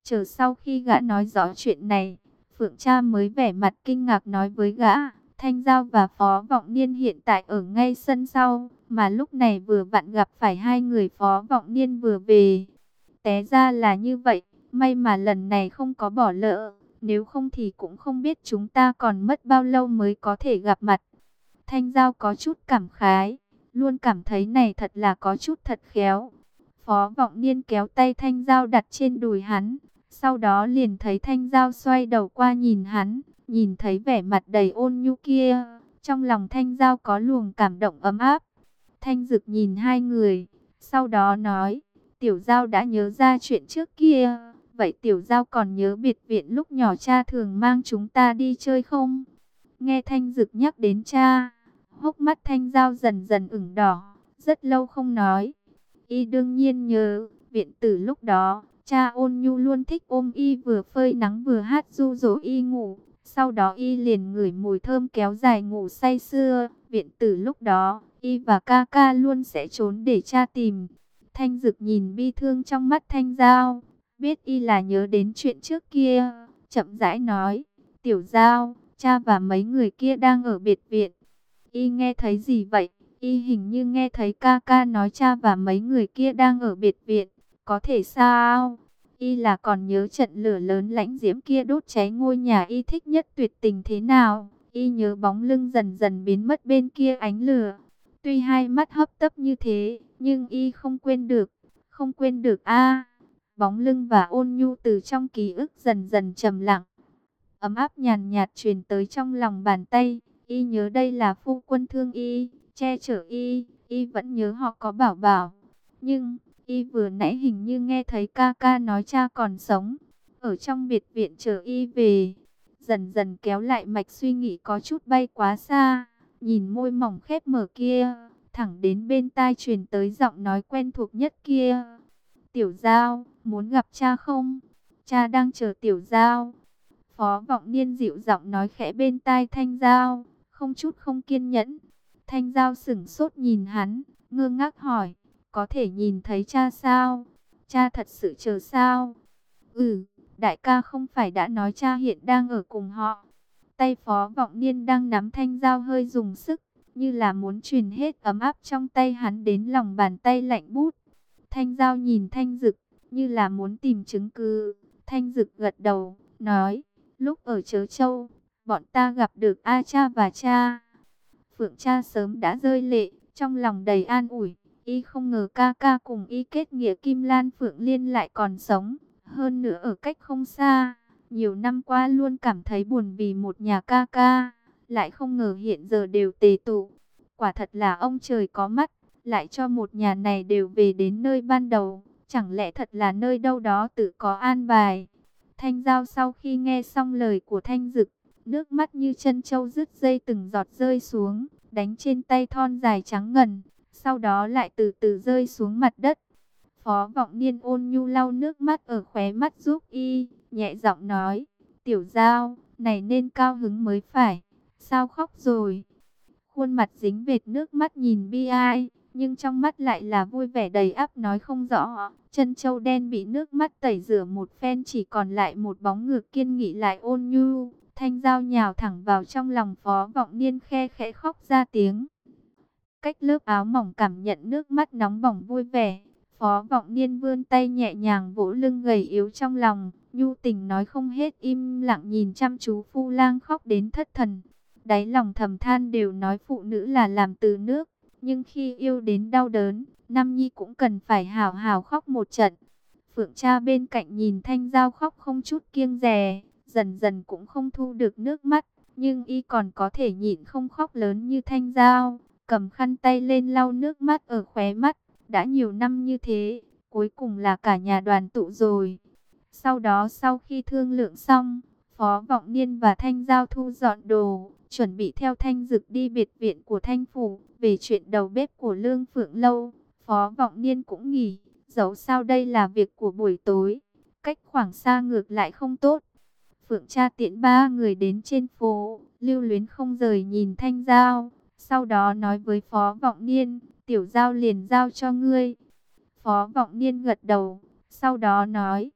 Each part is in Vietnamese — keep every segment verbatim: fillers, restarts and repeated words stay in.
Chờ sau khi gã nói rõ chuyện này, Phượng Tra mới vẻ mặt kinh ngạc nói với gã, Thanh Giao và Phó Vọng Niên hiện tại ở ngay sân sau, mà lúc này vừa vặn gặp phải hai người Phó Vọng Niên vừa về. Té ra là như vậy, may mà lần này không có bỏ lỡ, nếu không thì cũng không biết chúng ta còn mất bao lâu mới có thể gặp mặt. Thanh Giao có chút cảm khái, luôn cảm thấy này thật là có chút thật khéo. Phó Vọng Niên kéo tay Thanh Giao đặt trên đùi hắn, sau đó liền thấy Thanh Giao xoay đầu qua nhìn hắn, nhìn thấy vẻ mặt đầy ôn nhu kia, trong lòng Thanh Giao có luồng cảm động ấm áp. Thanh Dực nhìn hai người, sau đó nói, Tiểu Giao đã nhớ ra chuyện trước kia, vậy Tiểu Giao còn nhớ biệt viện lúc nhỏ cha thường mang chúng ta đi chơi không? Nghe Thanh Dực nhắc đến cha, hốc mắt Thanh Giao dần dần ửng đỏ, rất lâu không nói. Y đương nhiên nhớ, viện tử lúc đó, cha ôn nhu luôn thích ôm Y vừa phơi nắng vừa hát ru dỗ Y ngủ. Sau đó Y liền ngửi mùi thơm kéo dài ngủ say sưa. Viện tử lúc đó, Y và ca ca luôn sẽ trốn để cha tìm. Thanh Dực nhìn bi thương trong mắt Thanh Giao, biết Y là nhớ đến chuyện trước kia, chậm rãi nói, Tiểu Giao, cha và mấy người kia đang ở biệt viện. Y nghe thấy gì vậy? Y hình như nghe thấy ca ca nói cha và mấy người kia đang ở biệt viện. Có thể sao? Y là còn nhớ trận lửa lớn lãnh diễm kia đốt cháy ngôi nhà Y thích nhất tuyệt tình thế nào? Y nhớ bóng lưng dần dần biến mất bên kia ánh lửa. Tuy hai mắt hấp tấp như thế, nhưng Y không quên được. Không quên được a. Bóng lưng và ôn nhu từ trong ký ức dần dần trầm lặng. Ấm áp nhàn nhạt truyền tới trong lòng bàn tay. Y nhớ đây là phu quân thương Y, che chở Y, Y vẫn nhớ họ có bảo bảo. Nhưng, Y vừa nãy hình như nghe thấy ca ca nói cha còn sống, ở trong biệt viện chờ Y về. Dần dần kéo lại mạch suy nghĩ có chút bay quá xa, nhìn môi mỏng khép mở kia, thẳng đến bên tai truyền tới giọng nói quen thuộc nhất kia. Tiểu Giao, muốn gặp cha không? Cha đang chờ Tiểu Giao. Phó Vọng Niên dịu giọng nói khẽ bên tai Thanh Giao, không chút không kiên nhẫn. Thanh Giao sững sốt nhìn hắn, ngơ ngác hỏi, có thể nhìn thấy cha sao? Cha thật sự chờ sao? Ừ, đại ca không phải đã nói cha hiện đang ở cùng họ. Tay Phó Vọng Niên đang nắm Thanh Giao hơi dùng sức, như là muốn truyền hết ấm áp trong tay hắn đến lòng bàn tay lạnh bút. Thanh Giao nhìn Thanh Dực, như là muốn tìm chứng cứ. Thanh Dực gật đầu, nói, lúc ở Trớ Châu, bọn ta gặp được A cha và cha. Phượng Cha sớm đã rơi lệ, trong lòng đầy an ủi. Y không ngờ ca ca cùng Y kết nghĩa Kim Lan Phượng Liên lại còn sống, hơn nữa ở cách không xa. Nhiều năm qua luôn cảm thấy buồn vì một nhà ca ca, lại không ngờ hiện giờ đều tề tụ. Quả thật là ông trời có mắt, lại cho một nhà này đều về đến nơi ban đầu. Chẳng lẽ thật là nơi đâu đó tự có an bài. Thanh Giao sau khi nghe xong lời của Thanh Dực, nước mắt như chân trâu rứt dây từng giọt rơi xuống, đánh trên tay thon dài trắng ngần, sau đó lại từ từ rơi xuống mặt đất. Phó Vọng Niên ôn nhu lau nước mắt ở khóe mắt giúp Y, nhẹ giọng nói, Tiểu Giao, này nên cao hứng mới phải, sao khóc rồi? Khuôn mặt dính vệt nước mắt nhìn bi ai, nhưng trong mắt lại là vui vẻ đầy áp nói không rõ. Chân châu đen bị nước mắt tẩy rửa một phen, chỉ còn lại một bóng ngược kiên nghị lại ôn nhu. Thanh Giao nhào thẳng vào trong lòng Phó Vọng Niên, khe khẽ khóc ra tiếng. Cách lớp áo mỏng cảm nhận nước mắt nóng bỏng vui vẻ, Phó Vọng Niên vươn tay nhẹ nhàng vỗ lưng gầy yếu trong lòng, nhu tình nói không hết, im lặng nhìn chăm chú Phu Lang khóc đến thất thần. Đáy lòng thầm than, đều nói phụ nữ là làm từ nước, nhưng khi yêu đến đau đớn, Nam Nhi cũng cần phải hào hào khóc một trận. Phượng Cha bên cạnh nhìn Thanh Giao khóc không chút kiêng dè, dần dần cũng không thu được nước mắt, nhưng Y còn có thể nhịn không khóc lớn như Thanh Giao, cầm khăn tay lên lau nước mắt ở khóe mắt. Đã nhiều năm như thế, cuối cùng là cả nhà đoàn tụ rồi. Sau đó sau khi thương lượng xong, Phó Vọng Niên và Thanh Giao thu dọn đồ, chuẩn bị theo Thanh Dực đi biệt viện của Thanh Phủ. Về chuyện đầu bếp của Lương Phượng Lâu, Phó Vọng Niên cũng nghỉ, dẫu sao đây là việc của buổi tối, cách khoảng xa ngược lại không tốt. Phượng Cha tiễn ba người đến trên phố, lưu luyến không rời nhìn Thanh Giao, sau đó nói với Phó Vọng Niên, Tiểu Giao liền giao cho ngươi. Phó Vọng Niên gật đầu, sau đó nói,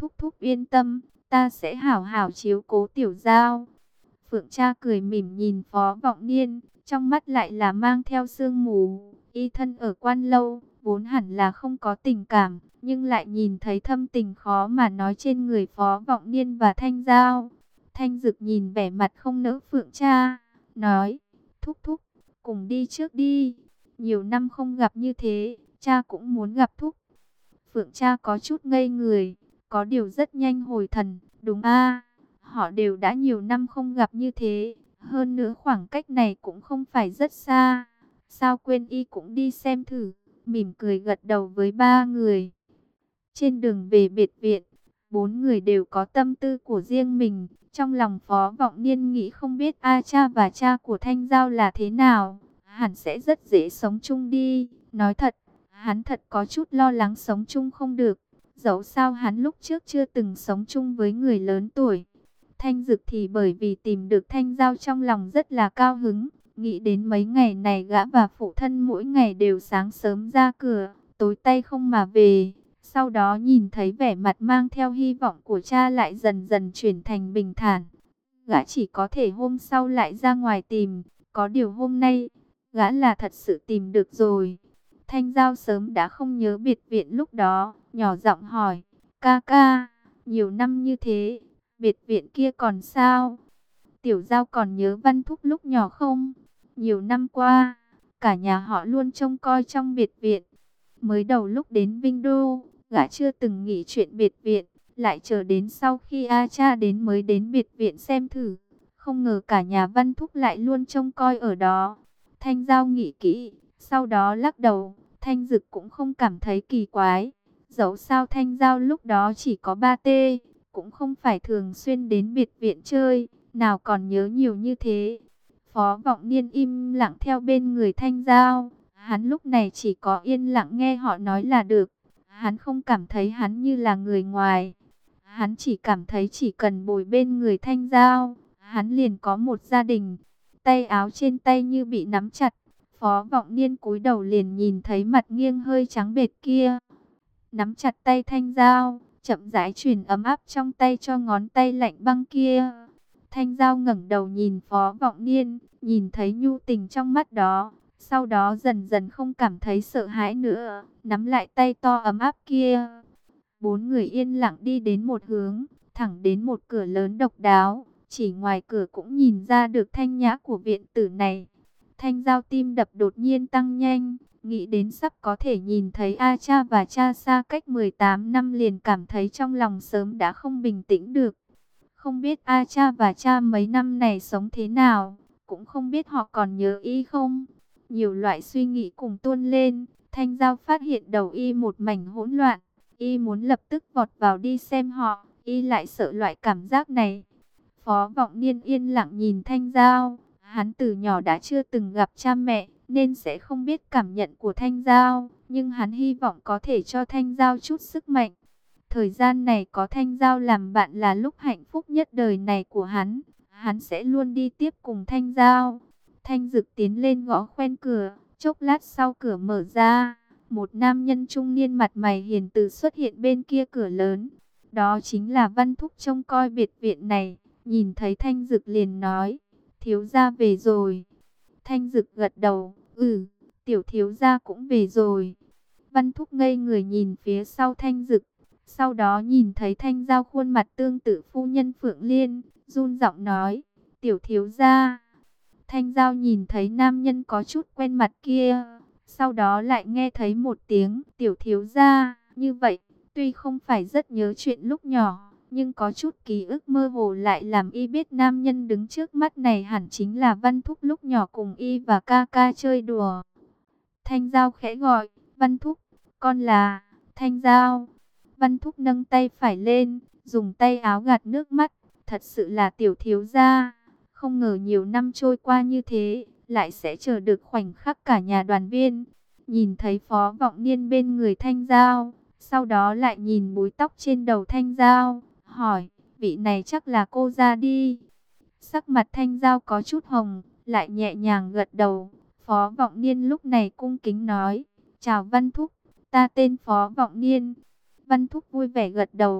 Thúc thúc yên tâm, ta sẽ hảo hảo chiếu cố Tiểu Giao. Phượng Tra cười mỉm nhìn Phó Vọng Niên, trong mắt lại là mang theo sương mù. Y thân ở Quan Lâu, vốn hẳn là không có tình cảm, nhưng lại nhìn thấy thâm tình khó mà nói trên người Phó Vọng Niên và Thanh Giao. Thanh Dực nhìn vẻ mặt không nỡ Phượng Tra, nói, thúc thúc, cùng đi trước đi. Nhiều năm không gặp như thế, cha cũng muốn gặp thúc. Phượng Tra có chút ngây người, có điều rất nhanh hồi thần, đúng a, họ đều đã nhiều năm không gặp như thế, hơn nữa khoảng cách này cũng không phải rất xa. Sao quên y cũng đi xem thử, mỉm cười gật đầu với ba người. Trên đường về biệt viện, bốn người đều có tâm tư của riêng mình. Trong lòng Phó Vọng Niên nghĩ không biết A cha và cha của Thanh Giao là thế nào, hẳn sẽ rất dễ sống chung đi. Nói thật, hắn thật có chút lo lắng sống chung không được. Dẫu sao hắn lúc trước chưa từng sống chung với người lớn tuổi. Thanh Dực thì bởi vì tìm được Thanh Giao trong lòng rất là cao hứng. Nghĩ đến mấy ngày này gã và phụ thân mỗi ngày đều sáng sớm ra cửa, tối tay không mà về. Sau đó nhìn thấy vẻ mặt mang theo hy vọng của cha lại dần dần chuyển thành bình thản. Gã chỉ có thể hôm sau lại ra ngoài tìm, có điều hôm nay, gã là thật sự tìm được rồi. Thanh Giao sớm đã không nhớ biệt viện lúc đó, nhỏ giọng hỏi, ca ca, nhiều năm như thế, biệt viện kia còn sao? Tiểu Giao còn nhớ Văn Thúc lúc nhỏ không? Nhiều năm qua, cả nhà họ luôn trông coi trong biệt viện. Mới đầu lúc đến Vinh Đô, gã chưa từng nghĩ chuyện biệt viện, lại chờ đến sau khi A cha đến mới đến biệt viện xem thử. Không ngờ cả nhà Văn Thúc lại luôn trông coi ở đó. Thanh Giao nghĩ kỹ, sau đó lắc đầu, Thanh Dực cũng không cảm thấy kỳ quái. Dẫu sao Thanh Giao lúc đó chỉ có ba tê, cũng không phải thường xuyên đến biệt viện chơi, nào còn nhớ nhiều như thế. Phó Vọng Niên im lặng theo bên người Thanh Giao. Hắn lúc này chỉ có yên lặng nghe họ nói là được. Hắn không cảm thấy hắn như là người ngoài. Hắn chỉ cảm thấy chỉ cần bồi bên người Thanh Giao, hắn liền có một gia đình. Tay áo trên tay như bị nắm chặt. Phó Vọng Niên cúi đầu liền nhìn thấy mặt nghiêng hơi trắng bệch kia. Nắm chặt tay Thanh Giao, chậm rãi truyền ấm áp trong tay cho ngón tay lạnh băng kia. Thanh Giao ngẩng đầu nhìn Phó Vọng Niên, nhìn thấy nhu tình trong mắt đó. Sau đó dần dần không cảm thấy sợ hãi nữa, nắm lại tay to ấm áp kia. Bốn người yên lặng đi đến một hướng, thẳng đến một cửa lớn độc đáo. Chỉ ngoài cửa cũng nhìn ra được thanh nhã của viện tử này. Thanh Giao tim đập đột nhiên tăng nhanh, nghĩ đến sắp có thể nhìn thấy A cha và cha xa cách mười tám năm liền cảm thấy trong lòng sớm đã không bình tĩnh được. Không biết A cha và cha mấy năm này sống thế nào, cũng không biết họ còn nhớ y không. Nhiều loại suy nghĩ cùng tuôn lên, Thanh Giao phát hiện đầu y một mảnh hỗn loạn. Y muốn lập tức vọt vào đi xem họ, y lại sợ loại cảm giác này. Phó Vọng Niên yên lặng nhìn Thanh Giao. Hắn từ nhỏ đã chưa từng gặp cha mẹ, nên sẽ không biết cảm nhận của Thanh Giao. Nhưng hắn hy vọng có thể cho Thanh Giao chút sức mạnh. Thời gian này có Thanh Giao làm bạn là lúc hạnh phúc nhất đời này của hắn. Hắn sẽ luôn đi tiếp cùng Thanh Giao. Thanh Dực tiến lên gõ khoen cửa, chốc lát sau cửa mở ra. Một nam nhân trung niên mặt mày hiền từ xuất hiện bên kia cửa lớn. Đó chính là Văn Thúc trông coi biệt viện này. Nhìn thấy Thanh Dực liền nói, thiếu gia về rồi. Thanh Dực gật đầu, ừ, tiểu thiếu gia cũng về rồi. Văn Thúc ngây người nhìn phía sau Thanh Dực. Sau đó nhìn thấy Thanh Giao khuôn mặt tương tự phu nhân Phượng Liên, run giọng nói, tiểu thiếu gia. Thanh Giao nhìn thấy nam nhân có chút quen mặt kia, sau đó lại nghe thấy một tiếng tiểu thiếu gia. Như vậy, tuy không phải rất nhớ chuyện lúc nhỏ, nhưng có chút ký ức mơ hồ lại làm y biết nam nhân đứng trước mắt này hẳn chính là Văn Thúc lúc nhỏ cùng y và ca ca chơi đùa. Thanh Giao khẽ gọi, Văn Thúc, con là Thanh Giao. Văn Thúc nâng tay phải lên, dùng tay áo gạt nước mắt, thật sự là tiểu thiếu gia. Không ngờ nhiều năm trôi qua như thế, lại sẽ chờ được khoảnh khắc cả nhà đoàn viên. Nhìn thấy Phó Vọng Niên bên người Thanh Giao, sau đó lại nhìn búi tóc trên đầu Thanh Giao, hỏi, vị này chắc là cô ra đi. Sắc mặt Thanh Giao có chút hồng, lại nhẹ nhàng gật đầu. Phó Vọng Niên lúc này cung kính nói, chào Văn Thúc, ta tên Phó Vọng Niên. Văn Thúc vui vẻ gật đầu,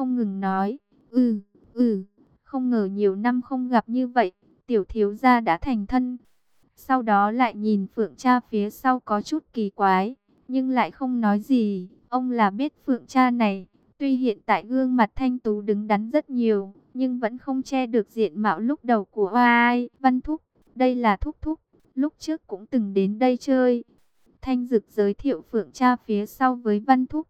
không ngừng nói, ừ, ừ, không ngờ nhiều năm không gặp như vậy, tiểu thiếu gia đã thành thân. Sau đó lại nhìn Phượng Cha phía sau có chút kỳ quái, nhưng lại không nói gì. Ông là biết Phượng Cha này, tuy hiện tại gương mặt thanh tú đứng đắn rất nhiều, nhưng vẫn không che được diện mạo lúc đầu của ai. Văn Thúc, đây là Thúc Thúc, lúc trước cũng từng đến đây chơi. Thanh Dực giới thiệu Phượng Cha phía sau với Văn Thúc.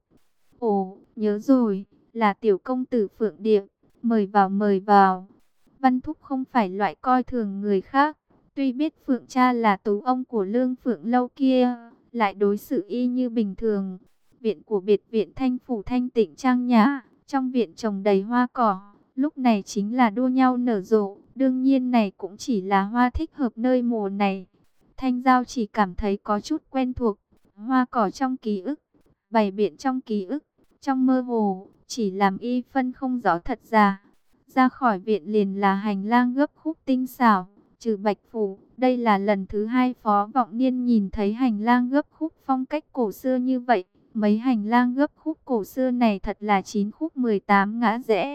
Ồ, nhớ rồi, là tiểu công tử Phượng Điệp, mời vào mời vào. Văn Thúc không phải loại coi thường người khác, tuy biết Phượng Cha là tú ông của Lương Phượng lâu kia, lại đối xử y như bình thường. Viện của biệt viện Thanh Phủ thanh tịnh trang nhã, trong viện trồng đầy hoa cỏ, lúc này chính là đua nhau nở rộ, đương nhiên này cũng chỉ là hoa thích hợp nơi mùa này. Thanh Giao chỉ cảm thấy có chút quen thuộc, hoa cỏ trong ký ức, bày biện trong ký ức, trong mơ hồ, chỉ làm y phân không rõ thật giả. Ra khỏi viện liền là hành lang gấp khúc tinh xảo, trừ Bạch Phủ, đây là lần thứ hai Phó Vọng Niên nhìn thấy hành lang gấp khúc phong cách cổ xưa như vậy. Mấy hành lang gấp khúc cổ xưa này thật là chín khúc mười tám ngã rẽ.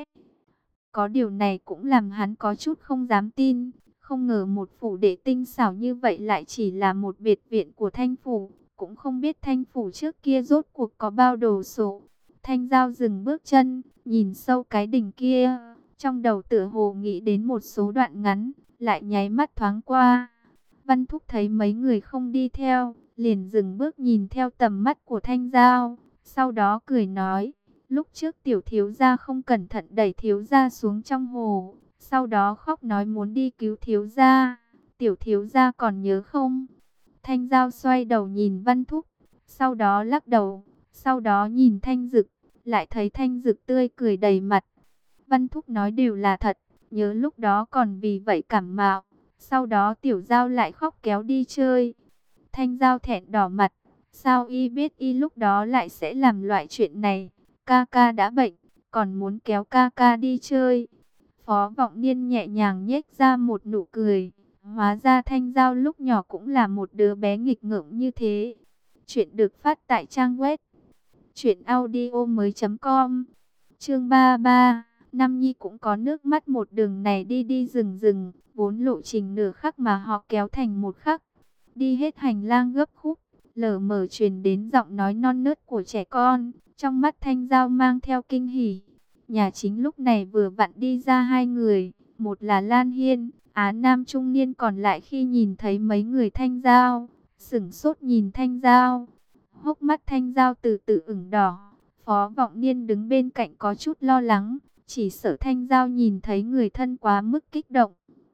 Có điều này cũng làm hắn có chút không dám tin, không ngờ một phủ đệ tinh xảo như vậy lại chỉ là một biệt viện của Thanh Phủ, cũng không biết Thanh Phủ trước kia rốt cuộc có bao đồ sộ. Thanh Giao dừng bước chân, nhìn sâu cái đỉnh kia, trong đầu tựa hồ nghĩ đến một số đoạn ngắn, lại nháy mắt thoáng qua. Văn Thúc thấy mấy người không đi theo, liền dừng bước nhìn theo tầm mắt của Thanh Giao, sau đó cười nói, lúc trước tiểu thiếu gia không cẩn thận đẩy thiếu gia xuống trong hồ, sau đó khóc nói muốn đi cứu thiếu gia, tiểu thiếu gia còn nhớ không? Thanh Giao xoay đầu nhìn Văn Thúc, sau đó lắc đầu, sau đó nhìn Thanh Dực, lại thấy Thanh Dực tươi cười đầy mặt. Văn Thúc nói đều là thật, nhớ lúc đó còn vì vậy cảm mạo, sau đó tiểu Giao lại khóc kéo đi chơi. Thanh Giao thẹn đỏ mặt, sao y biết y lúc đó lại sẽ làm loại chuyện này, ca ca đã bệnh, còn muốn kéo ca ca đi chơi. Phó Vọng Niên nhẹ nhàng nhếch ra một nụ cười, hóa ra Thanh Giao lúc nhỏ cũng là một đứa bé nghịch ngợm như thế. Chuyện được phát tại trang web truyện audio mới chấm com. Chương ba mươi ba, Nam Nhi cũng có nước mắt, một đường này đi đi rừng rừng, vốn lộ trình nửa khắc mà họ kéo thành một khắc. Đi hết hành lang gấp khúc, lờ mờ truyền đến giọng nói non nớt của trẻ con, trong mắt Thanh Giao mang theo kinh hỉ. Nhà chính lúc này vừa vặn đi ra hai người, một là Lan Hiên, Á Nam trung niên, còn lại khi nhìn thấy mấy người Thanh Giao, sửng sốt nhìn Thanh Giao. Hốc mắt Thanh Giao từ từ ửng đỏ, Phó Vọng Niên đứng bên cạnh có chút lo lắng, chỉ sợ Thanh Giao nhìn thấy người thân quá mức kích động.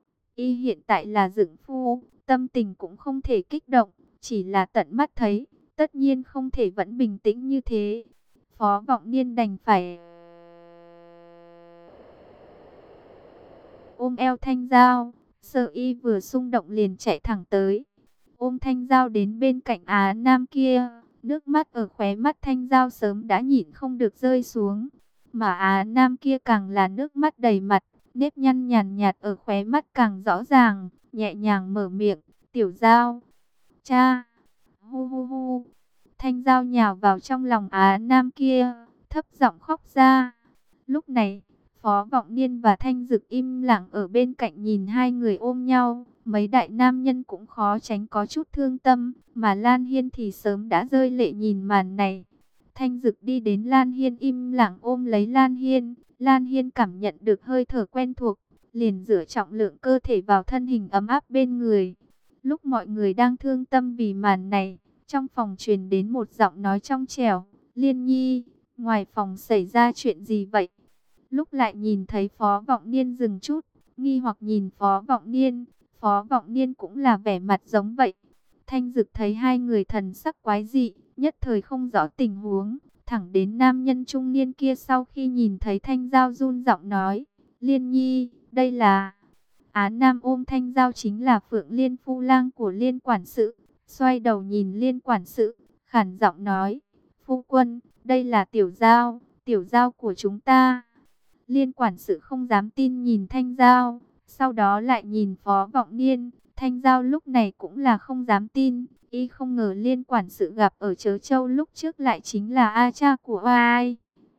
Y hiện tại là dựng phu, tâm tình cũng không thể kích động, chỉ là tận mắt thấy, tất nhiên không thể vẫn bình tĩnh như thế. Phó Vọng Niên đành phải ôm eo Thanh Giao, sợ y vừa xung động liền chạy thẳng tới, ôm Thanh Giao đến bên cạnh Á Nam kia. Nước mắt ở khóe mắt Thanh Giao sớm đã nhịn không được rơi xuống, mà Á Nam kia càng là nước mắt đầy mặt, nếp nhăn nhàn nhạt ở khóe mắt càng rõ ràng, nhẹ nhàng mở miệng, tiểu Giao, cha, hu hu hu. Thanh Giao nhào vào trong lòng Á Nam kia, thấp giọng khóc ra. Lúc này, Phó Vọng Niên và Thanh Dực im lặng ở bên cạnh nhìn hai người ôm nhau. Mấy đại nam nhân cũng khó tránh có chút thương tâm, mà Lan Hiên thì sớm đã rơi lệ nhìn màn này. Thanh Dực đi đến Lan Hiên im lặng ôm lấy Lan Hiên. Lan Hiên cảm nhận được hơi thở quen thuộc, liền dựa trọng lượng cơ thể vào thân hình ấm áp bên người. Lúc mọi người đang thương tâm vì màn này, trong phòng truyền đến một giọng nói trong trẻo, Liên Nhi, ngoài phòng xảy ra chuyện gì vậy? Lúc lại nhìn thấy Phó Vọng Niên dừng chút, nghi hoặc nhìn Phó Vọng Niên. Phó Vọng Niên cũng là vẻ mặt giống vậy. Thanh Dực thấy hai người thần sắc quái dị, nhất thời không rõ tình huống, thẳng đến nam nhân trung niên kia sau khi nhìn thấy Thanh Giao run giọng nói, Liên Nhi, đây là... Á Nam ôm Thanh Giao chính là Phượng Liên phu lang của Liên quản sự, xoay đầu nhìn Liên quản sự, khản giọng nói, phu quân, đây là tiểu Giao, tiểu Giao của chúng ta. Liên quản sự không dám tin nhìn Thanh Giao, sau đó lại nhìn Phó Vọng Niên. Thanh Giao lúc này cũng là không dám tin, y không ngờ Liên quản sự gặp ở Trớ Châu lúc trước lại chính là A cha của ai.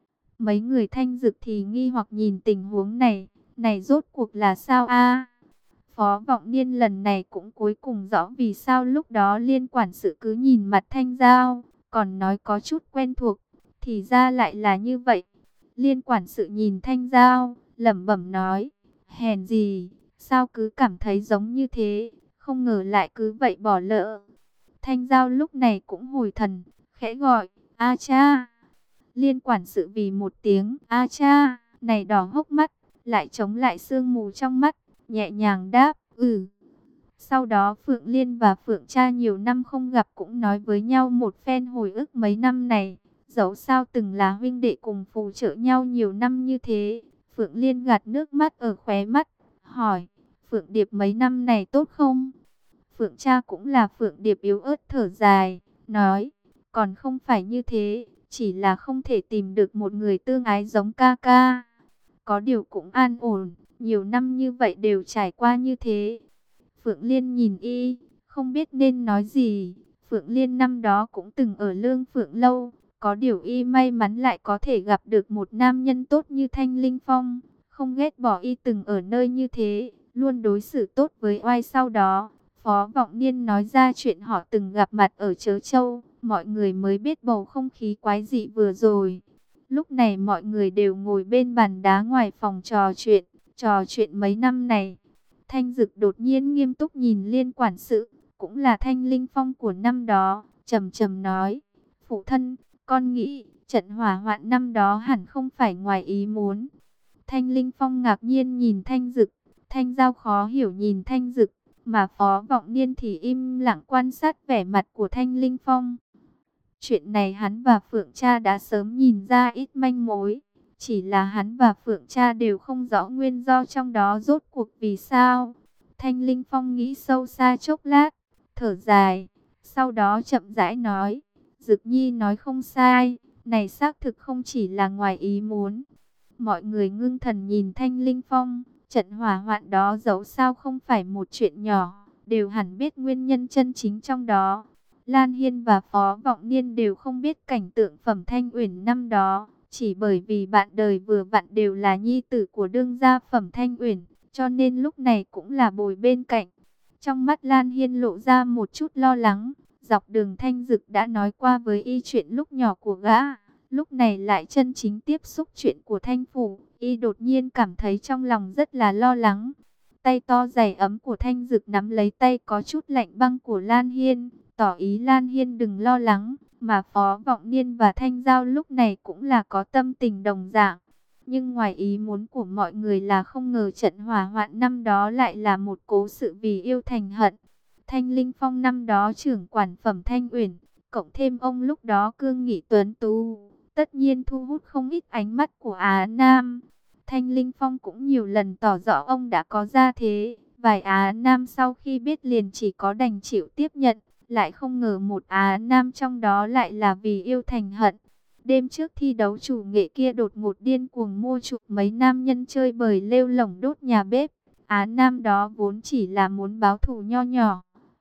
Mấy người Thanh Dực thì nghi hoặc nhìn tình huống này, này rốt cuộc là sao a? Phó Vọng Niên lần này cũng cuối cùng rõ vì sao lúc đó Liên quản sự cứ nhìn mặt Thanh Giao, còn nói có chút quen thuộc, thì ra lại là như vậy. Liên quản sự nhìn Thanh Giao, lẩm bẩm nói, hèn gì, sao cứ cảm thấy giống như thế, không ngờ lại cứ vậy bỏ lỡ. Thanh Giao lúc này cũng hồi thần, khẽ gọi, a cha. Liên quản sự vì một tiếng a cha này đỏ hốc mắt, lại chống lại sương mù trong mắt, nhẹ nhàng đáp, ừ. Sau đó Phượng Liên và Phượng Cha nhiều năm không gặp cũng nói với nhau một phen hồi ức mấy năm này. Dẫu sao từng là huynh đệ cùng phù trợ nhau nhiều năm như thế. Phượng Liên gạt nước mắt ở khóe mắt, hỏi, Phượng Điệp mấy năm này tốt không? Phượng Cha cũng là Phượng Điệp yếu ớt thở dài, nói, còn không phải như thế, chỉ là không thể tìm được một người tương ái giống ca ca. Có điều cũng an ổn, nhiều năm như vậy đều trải qua như thế. Phượng Liên nhìn y, không biết nên nói gì. Phượng Liên năm đó cũng từng ở Lương Phượng Lâu, có điều y may mắn lại có thể gặp được một nam nhân tốt như Thanh Linh Phong, không ghét bỏ y từng ở nơi như thế, luôn đối xử tốt với oai. Sau đó, Phó Vọng Niên nói ra chuyện họ từng gặp mặt ở Trớ Châu, mọi người mới biết bầu không khí quái dị vừa rồi. Lúc này mọi người đều ngồi bên bàn đá ngoài phòng trò chuyện, trò chuyện mấy năm này. Thanh Dực đột nhiên nghiêm túc nhìn Liên quản sự, cũng là Thanh Linh Phong của năm đó, trầm trầm nói, phụ thân, con nghĩ, trận hỏa hoạn năm đó hẳn không phải ngoài ý muốn. Thanh Linh Phong ngạc nhiên nhìn Thanh Dực, Thanh Giao khó hiểu nhìn Thanh Dực, mà Phó Vọng Niên thì im lặng quan sát vẻ mặt của Thanh Linh Phong. Chuyện này hắn và Phượng Cha đã sớm nhìn ra ít manh mối, chỉ là hắn và Phượng Cha đều không rõ nguyên do trong đó rốt cuộc vì sao. Thanh Linh Phong nghĩ sâu xa chốc lát, thở dài, sau đó chậm rãi nói, Dực Nhi nói không sai, này xác thực không chỉ là ngoài ý muốn. Mọi người ngưng thần nhìn Thanh Linh Phong, trận hỏa hoạn đó dẫu sao không phải một chuyện nhỏ, đều hẳn biết nguyên nhân chân chính trong đó. Lan Hiên và Phó Vọng Niên đều không biết cảnh tượng Phẩm Thanh Uyển năm đó, chỉ bởi vì bạn đời vừa vặn đều là nhi tử của đương gia Phẩm Thanh Uyển, cho nên lúc này cũng là bồi bên cạnh. Trong mắt Lan Hiên lộ ra một chút lo lắng, dọc đường Thanh Dực đã nói qua với y chuyện lúc nhỏ của gã, lúc này lại chân chính tiếp xúc chuyện của Thanh Phủ, y đột nhiên cảm thấy trong lòng rất là lo lắng. Tay to dày ấm của Thanh Dực nắm lấy tay có chút lạnh băng của Lan Hiên, tỏ ý Lan Hiên đừng lo lắng, mà Phó Vọng Niên và Thanh Giao lúc này cũng là có tâm tình đồng dạng. Nhưng ngoài ý muốn của mọi người là không ngờ trận hỏa hoạn năm đó lại là một cố sự vì yêu thành hận. Thanh Linh Phong năm đó trưởng quản Phẩm Thanh Uyển, cộng thêm ông lúc đó cương nghị tuấn tú, tất nhiên thu hút không ít ánh mắt của Á Nam. Thanh Linh Phong cũng nhiều lần tỏ rõ ông đã có gia thế, vài Á Nam sau khi biết liền chỉ có đành chịu tiếp nhận, lại không ngờ một Á Nam trong đó lại là vì yêu thành hận. Đêm trước thi đấu chủ nghệ kia đột ngột điên cuồng mua chuộc mấy nam nhân chơi bời lêu lổng đốt nhà bếp. Á Nam đó vốn chỉ là muốn báo thù nho nhỏ.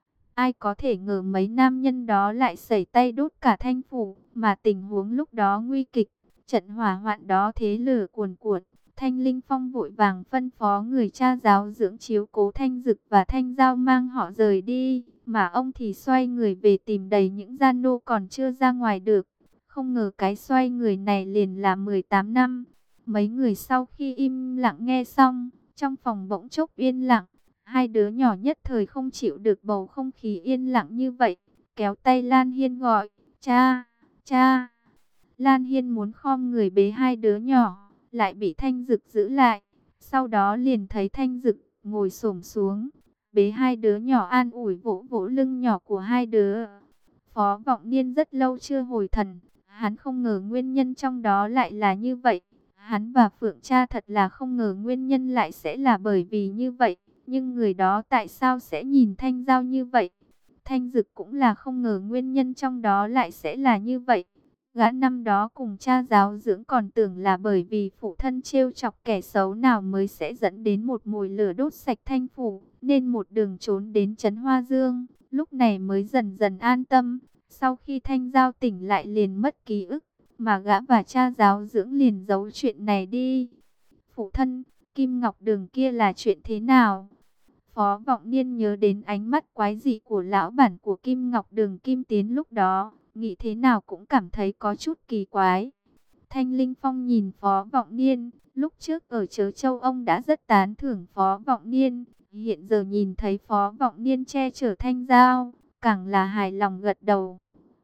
Ai có thể ngờ mấy nam nhân đó lại sẩy tay đốt cả Thanh Phủ, mà tình huống lúc đó nguy kịch. Trận hỏa hoạn đó thế lửa cuồn cuộn. Thanh Linh Phong vội vàng phân phó người cha giáo dưỡng chiếu cố Thanh Dực và Thanh Giao mang họ rời đi, mà ông thì xoay người về tìm đầy những gian nô còn chưa ra ngoài được. Không ngờ cái xoay người này liền là mười tám năm. Mấy người sau khi im lặng nghe xong, trong phòng bỗng chốc yên lặng. Hai đứa nhỏ nhất thời không chịu được bầu không khí yên lặng như vậy, kéo tay Lan Hiên gọi, cha, cha. Lan Hiên muốn khom người bế hai đứa nhỏ, lại bị Thanh Dực giữ lại. Sau đó liền thấy Thanh Dực ngồi xổm xuống, bế hai đứa nhỏ an ủi vỗ vỗ lưng nhỏ của hai đứa. Phó Vọng Niên rất lâu chưa hồi thần, hắn không ngờ nguyên nhân trong đó lại là như vậy. Hắn và Phượng Cha thật là không ngờ nguyên nhân lại sẽ là bởi vì như vậy. Nhưng người đó tại sao sẽ nhìn Thanh Giao như vậy? Thanh Dực cũng là không ngờ nguyên nhân trong đó lại sẽ là như vậy. Gã năm đó cùng cha giáo dưỡng còn tưởng là bởi vì phụ thân trêu chọc kẻ xấu nào mới sẽ dẫn đến một mùi lửa đốt sạch Thanh Phủ, nên một đường trốn đến trấn Hoa Dương, lúc này mới dần dần an tâm. Sau khi Thanh Giao tỉnh lại liền mất ký ức, mà gã và cha giáo dưỡng liền giấu chuyện này đi. Phụ thân, Kim Ngọc Đường kia là chuyện thế nào? Phó Vọng Niên nhớ đến ánh mắt quái dị của lão bản của Kim Ngọc Đường Kim Tiến lúc đó, nghĩ thế nào cũng cảm thấy có chút kỳ quái. Thanh Linh Phong nhìn Phó Vọng Niên, lúc trước ở Trớ Châu ông đã rất tán thưởng Phó Vọng Niên, hiện giờ nhìn thấy Phó Vọng Niên che chở Thanh Giao, càng là hài lòng gật đầu.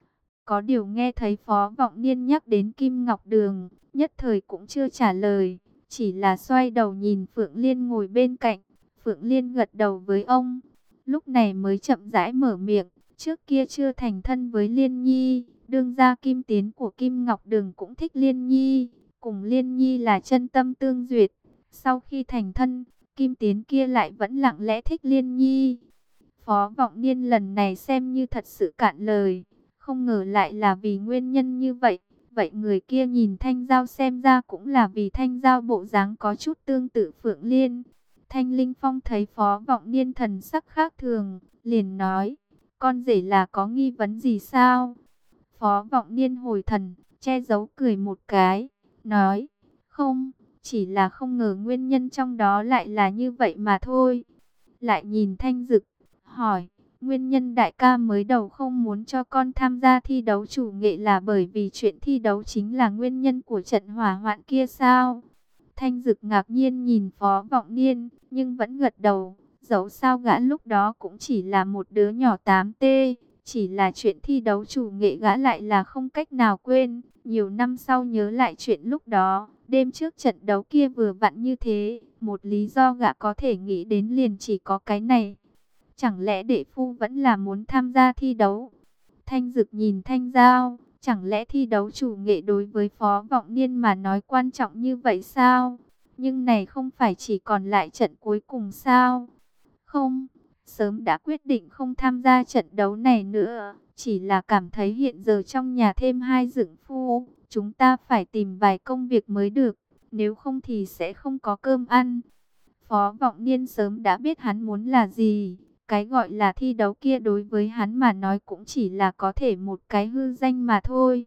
Có điều nghe thấy Phó Vọng Niên nhắc đến Kim Ngọc Đường, nhất thời cũng chưa trả lời, chỉ là xoay đầu nhìn Phượng Liên ngồi bên cạnh. Phượng Liên gật đầu với ông, lúc này mới chậm rãi mở miệng, trước kia chưa thành thân với Liên Nhi, đương gia Kim Tiến của Kim Ngọc Đường cũng thích Liên Nhi, cùng Liên Nhi là chân tâm tương duyệt. Sau khi thành thân, Kim Tiến kia lại vẫn lặng lẽ thích Liên Nhi. Phó Vọng Niên lần này xem như thật sự cạn lời, không ngờ lại là vì nguyên nhân như vậy. Vậy người kia nhìn Thanh Giao xem ra cũng là vì Thanh Giao bộ dáng có chút tương tự Phượng Liên. Thanh Linh Phong thấy Phó Vọng Niên thần sắc khác thường, liền nói, con rể là có nghi vấn gì sao? Phó Vọng Niên hồi thần, che giấu cười một cái, nói, không, chỉ là không ngờ nguyên nhân trong đó lại là như vậy mà thôi. Lại nhìn Thanh Dực, hỏi, nguyên nhân đại ca mới đầu không muốn cho con tham gia thi đấu chủ nghệ là bởi vì chuyện thi đấu chính là nguyên nhân của trận hỏa hoạn kia sao? Thanh Dực ngạc nhiên nhìn Phó Vọng Niên, nhưng vẫn gật đầu, dẫu sao gã lúc đó cũng chỉ là một đứa nhỏ tám t, chỉ là chuyện thi đấu chủ nghệ gã lại là không cách nào quên. Nhiều năm sau nhớ lại chuyện lúc đó, đêm trước trận đấu kia vừa vặn như thế, một lý do gã có thể nghĩ đến liền chỉ có cái này. Chẳng lẽ đệ phu vẫn là muốn tham gia thi đấu? Thanh Dực nhìn Thanh Giao, chẳng lẽ thi đấu chủ nghệ đối với Phó Vọng Niên mà nói quan trọng như vậy sao? Nhưng này không phải chỉ còn lại trận cuối cùng sao? Không, sớm đã quyết định không tham gia trận đấu này nữa. Chỉ là cảm thấy hiện giờ trong nhà thêm hai dưỡng phu, chúng ta phải tìm vài công việc mới được. Nếu không thì sẽ không có cơm ăn. Phó Vọng Niên sớm đã biết hắn muốn là gì. Cái gọi là thi đấu kia đối với hắn mà nói cũng chỉ là có thể một cái hư danh mà thôi.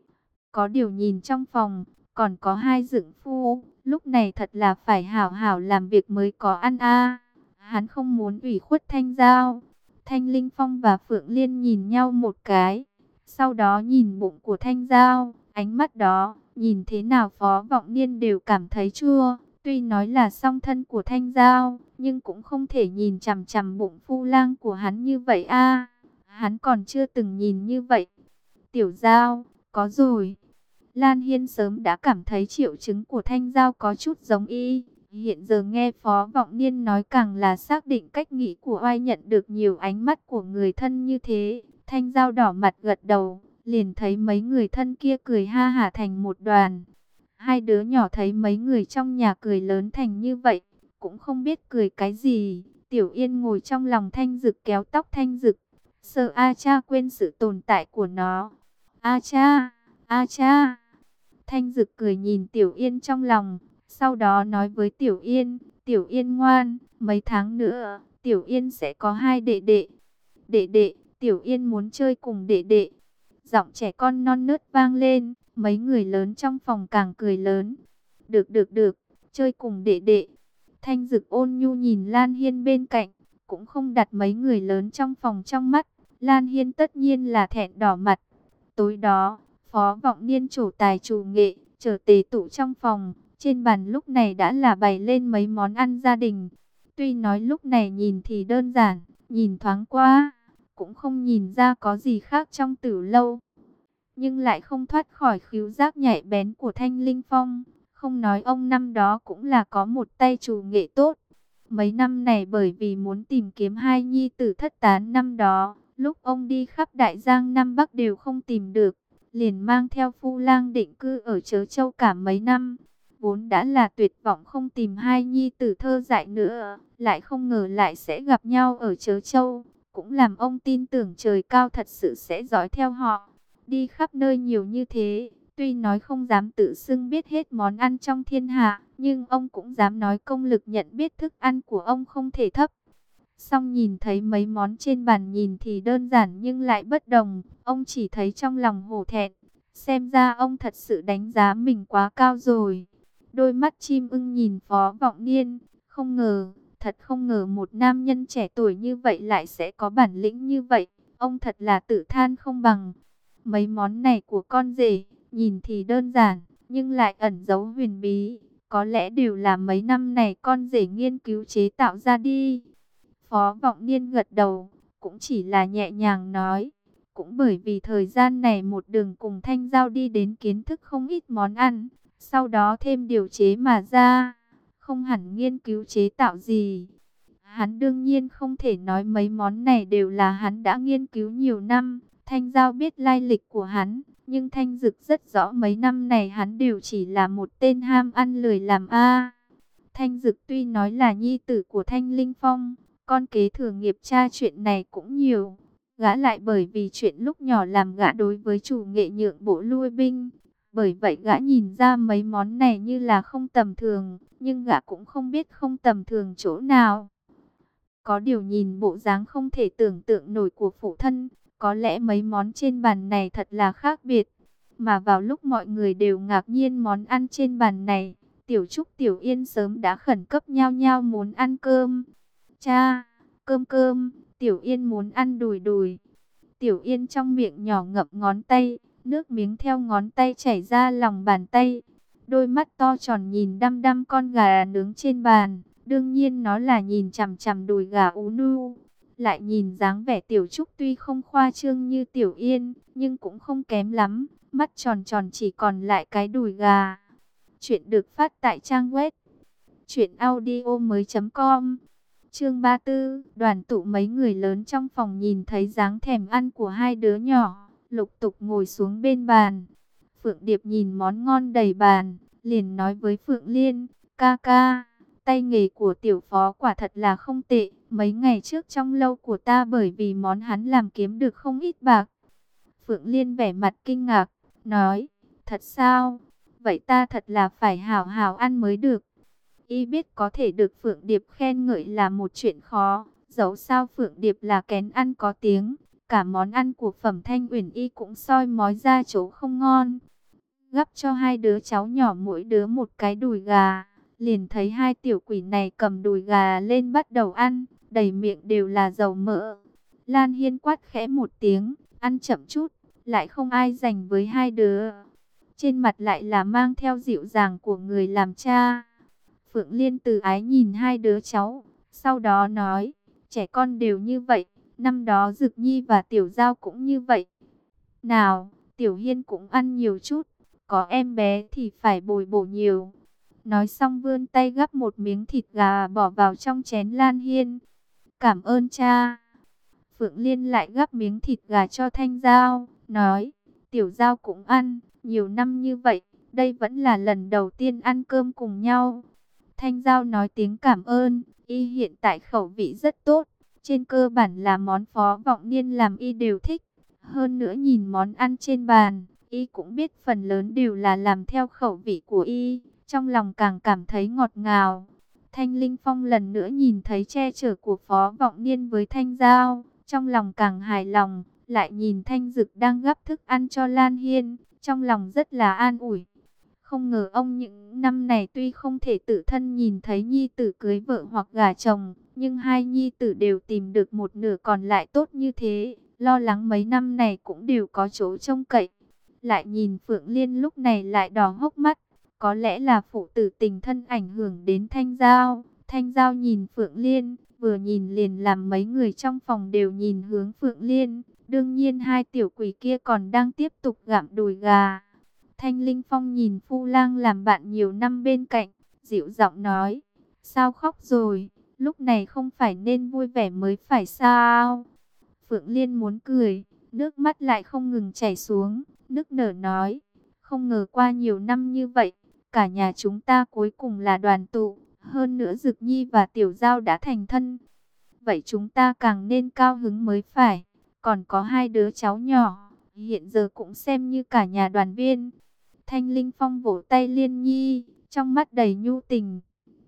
Có điều nhìn trong phòng, còn có hai dưỡng phu, lúc này thật là phải hảo hảo làm việc mới có ăn a. Hắn không muốn ủy khuất Thanh Giao. Thanh Linh Phong và Phượng Liên nhìn nhau một cái, sau đó nhìn bụng của Thanh Giao, ánh mắt đó, nhìn thế nào Phó Vọng Niên đều cảm thấy chua. Tuy nói là song thân của Thanh Giao, nhưng cũng không thể nhìn chằm chằm bụng phu lang của hắn như vậy a. Hắn còn chưa từng nhìn như vậy. Tiểu Giao, có rồi. Lan Hiên sớm đã cảm thấy triệu chứng của Thanh Giao có chút giống y. Hiện giờ nghe Phó Vọng Niên nói càng là xác định cách nghĩ của oai, nhận được nhiều ánh mắt của người thân như thế. Thanh Giao đỏ mặt gật đầu, liền thấy mấy người thân kia cười ha hả thành một đoàn. Hai đứa nhỏ thấy mấy người trong nhà cười lớn thành như vậy, cũng không biết cười cái gì. Tiểu Yên ngồi trong lòng Thanh Dực kéo tóc Thanh Dực, sợ A Cha quên sự tồn tại của nó. A Cha, A Cha. Thanh Dực cười nhìn Tiểu Yên trong lòng, sau đó nói với Tiểu Yên, Tiểu Yên ngoan, mấy tháng nữa, Tiểu Yên sẽ có hai đệ đệ. Đệ đệ, Tiểu Yên muốn chơi cùng đệ đệ. Giọng trẻ con non nớt vang lên, mấy người lớn trong phòng càng cười lớn. Được được được, chơi cùng đệ đệ. Thanh Dực ôn nhu nhìn Lan Hiên bên cạnh, cũng không đặt mấy người lớn trong phòng trong mắt. Lan Hiên tất nhiên là thẹn đỏ mặt. Tối đó, Phó Vọng Niên trổ tài chủ nghệ, chờ tề tụ trong phòng. Trên bàn lúc này đã là bày lên mấy món ăn gia đình. Tuy nói lúc này nhìn thì đơn giản, nhìn thoáng qua, cũng không nhìn ra có gì khác trong tử lâu. Nhưng lại không thoát khỏi khứu giác nhạy bén của Thanh Linh Phong. Không nói ông năm đó cũng là có một tay chủ nghệ tốt. Mấy năm này bởi vì muốn tìm kiếm hai nhi tử thất tán năm đó, lúc ông đi khắp Đại Giang Nam Bắc đều không tìm được, liền mang theo phu lang định cư ở Trớ Châu cả mấy năm. Vốn đã là tuyệt vọng không tìm hai nhi tử thơ dại nữa, lại không ngờ lại sẽ gặp nhau ở Trớ Châu, cũng làm ông tin tưởng trời cao thật sự sẽ dõi theo họ. Đi khắp nơi nhiều như thế, tuy nói không dám tự xưng biết hết món ăn trong thiên hạ, nhưng ông cũng dám nói công lực nhận biết thức ăn của ông không thể thấp. Xong nhìn thấy mấy món trên bàn nhìn thì đơn giản nhưng lại bất đồng, ông chỉ thấy trong lòng hổ thẹn. Xem ra ông thật sự đánh giá mình quá cao rồi. Đôi mắt chim ưng nhìn Phó Vọng Niên, không ngờ, thật không ngờ một nam nhân trẻ tuổi như vậy lại sẽ có bản lĩnh như vậy. Ông thật là tự than không bằng. Mấy món này của con rể, nhìn thì đơn giản, nhưng lại ẩn giấu huyền bí. Có lẽ đều là mấy năm này con rể nghiên cứu chế tạo ra đi. Phó Vọng Niên gật đầu, cũng chỉ là nhẹ nhàng nói. Cũng bởi vì thời gian này một đường cùng Thanh Giao đi đến kiến thức không ít món ăn, sau đó thêm điều chế mà ra, không hẳn nghiên cứu chế tạo gì. Hắn đương nhiên không thể nói mấy món này đều là hắn đã nghiên cứu nhiều năm. Thanh Giao biết lai lịch của hắn, nhưng Thanh Dực rất rõ mấy năm này hắn đều chỉ là một tên ham ăn lười làm a. Thanh Dực tuy nói là nhi tử của Thanh Linh Phong, con kế thừa nghiệp cha chuyện này cũng nhiều. Gã lại bởi vì chuyện lúc nhỏ làm gã đối với chủ nghệ nhượng bộ lui binh. Bởi vậy gã nhìn ra mấy món này như là không tầm thường, nhưng gã cũng không biết không tầm thường chỗ nào. Có điều nhìn bộ dáng không thể tưởng tượng nổi của phụ thân, có lẽ mấy món trên bàn này thật là khác biệt. Mà vào lúc mọi người đều ngạc nhiên món ăn trên bàn này, Tiểu Trúc Tiểu Yên sớm đã khẩn cấp nhao nhao muốn ăn cơm. Cha, cơm cơm, Tiểu Yên muốn ăn đùi đùi. Tiểu Yên trong miệng nhỏ ngậm ngón tay, nước miếng theo ngón tay chảy ra lòng bàn tay. Đôi mắt to tròn nhìn đăm đăm con gà nướng trên bàn. Đương nhiên nó là nhìn chằm chằm đùi gà ú nu. Lại nhìn dáng vẻ Tiểu Trúc tuy không khoa trương như Tiểu Yên, nhưng cũng không kém lắm. Mắt tròn tròn chỉ còn lại cái đùi gà. Chuyện được phát tại trang web truyện audio mới chấm com. Chương ba mươi tư, đoàn tụ mấy người lớn trong phòng nhìn thấy dáng thèm ăn của hai đứa nhỏ, lục tục ngồi xuống bên bàn. Phượng Điệp nhìn món ngon đầy bàn, liền nói với Phượng Liên, ca ca, tay nghề của tiểu phó quả thật là không tệ. Mấy ngày trước trong lâu của ta bởi vì món hắn làm kiếm được không ít bạc. Phượng Liên vẻ mặt kinh ngạc, nói, thật sao? Vậy ta thật là phải hảo hảo ăn mới được. Y biết có thể được Phượng Điệp khen ngợi là một chuyện khó, dẫu sao Phượng Điệp là kén ăn có tiếng, cả món ăn của Phẩm Thanh Uyển Y cũng soi mói ra chỗ không ngon. Gắp cho hai đứa cháu nhỏ mỗi đứa một cái đùi gà, liền thấy hai tiểu quỷ này cầm đùi gà lên bắt đầu ăn, đầy miệng đều là dầu mỡ. Lan Hiên quát khẽ một tiếng, ăn chậm chút, lại không ai giành với hai đứa. Trên mặt lại là mang theo dịu dàng của người làm cha. Phượng Liên từ ái nhìn hai đứa cháu, sau đó nói, trẻ con đều như vậy, năm đó Dực Nhi và Tiểu Giao cũng như vậy. Nào, Tiểu Hiên cũng ăn nhiều chút, có em bé thì phải bồi bổ nhiều. Nói xong vươn tay gắp một miếng thịt gà bỏ vào trong chén Lan Hiên. Cảm ơn cha. Phượng Liên lại gắp miếng thịt gà cho Thanh Giao, nói, Tiểu Giao cũng ăn, nhiều năm như vậy, đây vẫn là lần đầu tiên ăn cơm cùng nhau. Thanh Giao nói tiếng cảm ơn, y hiện tại khẩu vị rất tốt, trên cơ bản là món Phó Vọng Niên làm y đều thích. Hơn nữa nhìn món ăn trên bàn, y cũng biết phần lớn đều là làm theo khẩu vị của y, trong lòng càng cảm thấy ngọt ngào. Thanh Linh Phong lần nữa nhìn thấy che chở của Phó Vọng Niên với Thanh Giao, trong lòng càng hài lòng, lại nhìn Thanh Dực đang gắp thức ăn cho Lan Hiên, trong lòng rất là an ủi. Không ngờ ông những năm này tuy không thể tự thân nhìn thấy nhi tử cưới vợ hoặc gả chồng, nhưng hai nhi tử đều tìm được một nửa còn lại tốt như thế, lo lắng mấy năm này cũng đều có chỗ trông cậy. Lại nhìn Phượng Liên lúc này lại đỏ hốc mắt, có lẽ là phụ tử tình thân ảnh hưởng đến Thanh Giao. Thanh Giao nhìn Phượng Liên, vừa nhìn liền làm mấy người trong phòng đều nhìn hướng Phượng Liên, đương nhiên hai tiểu quỷ kia còn đang tiếp tục gặm đùi gà. Thanh Linh Phong nhìn Phu Lang làm bạn nhiều năm bên cạnh, dịu giọng nói, sao khóc rồi, lúc này không phải nên vui vẻ mới phải sao? Phượng Liên muốn cười, nước mắt lại không ngừng chảy xuống, nức nở nói, không ngờ qua nhiều năm như vậy, cả nhà chúng ta cuối cùng là đoàn tụ, hơn nữa Dực Nhi và Tiểu Giao đã thành thân. Vậy chúng ta càng nên cao hứng mới phải, còn có hai đứa cháu nhỏ, hiện giờ cũng xem như cả nhà đoàn viên. Thanh Linh Phong vỗ tay Liên Nhi, trong mắt đầy nhu tình.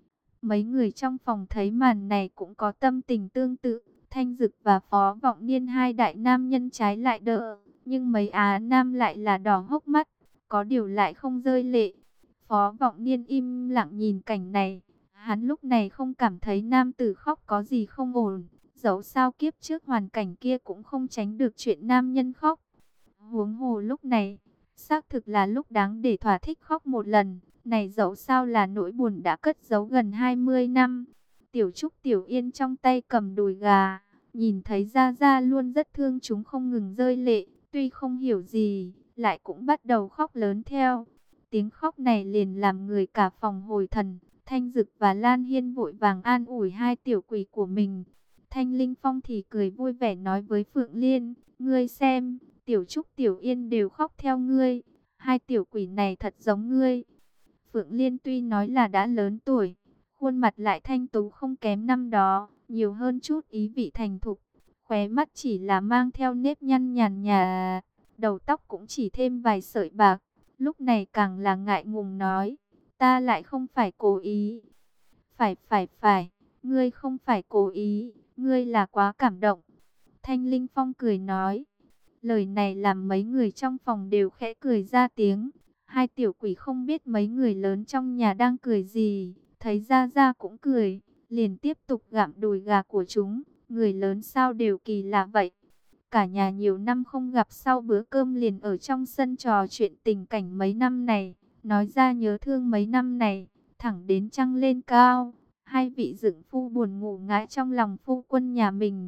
Mấy người trong phòng thấy màn này cũng có tâm tình tương tự. Thanh Dực và Phó Vọng Niên hai đại nam nhân trái lại đỡ, nhưng mấy Á Nam lại là đỏ hốc mắt, có điều lại không rơi lệ. Phó Vọng Niên im lặng nhìn cảnh này, hắn lúc này không cảm thấy nam tử khóc có gì không ổn, dẫu sao kiếp trước hoàn cảnh kia cũng không tránh được chuyện nam nhân khóc. Huống hồ lúc này, xác thực là lúc đáng để thỏa thích khóc một lần, này dẫu sao là nỗi buồn đã cất giấu gần hai mươi năm. Tiểu Trúc Tiểu Yên trong tay cầm đùi gà, nhìn thấy Gia Gia luôn rất thương chúng không ngừng rơi lệ, tuy không hiểu gì, lại cũng bắt đầu khóc lớn theo. Tiếng khóc này liền làm người cả phòng hồi thần. Thanh Dực và Lan Hiên vội vàng an ủi hai tiểu quỷ của mình. Thanh Linh Phong thì cười vui vẻ nói với Phượng Liên, ngươi xem, Tiểu Trúc Tiểu Yên đều khóc theo ngươi, hai tiểu quỷ này thật giống ngươi. Phượng Liên tuy nói là đã lớn tuổi, khuôn mặt lại thanh tú không kém năm đó, nhiều hơn chút ý vị thành thục, khóe mắt chỉ là mang theo nếp nhăn nhàn nhà, đầu tóc cũng chỉ thêm vài sợi bạc, lúc này càng là ngại ngùng nói, ta lại không phải cố ý. Phải phải phải, ngươi không phải cố ý, ngươi là quá cảm động. Thanh Linh Phong cười nói. Lời này làm mấy người trong phòng đều khẽ cười ra tiếng. Hai tiểu quỷ không biết mấy người lớn trong nhà đang cười gì. Thấy Gia Gia cũng cười, liền tiếp tục gặm đùi gà của chúng. Người lớn sao đều kỳ lạ vậy. Cả nhà nhiều năm không gặp, sau bữa cơm liền ở trong sân trò chuyện tình cảnh mấy năm này. Nói ra nhớ thương mấy năm này, thẳng đến trăng lên cao. Hai vị dựng phu buồn ngủ ngã trong lòng phu quân nhà mình.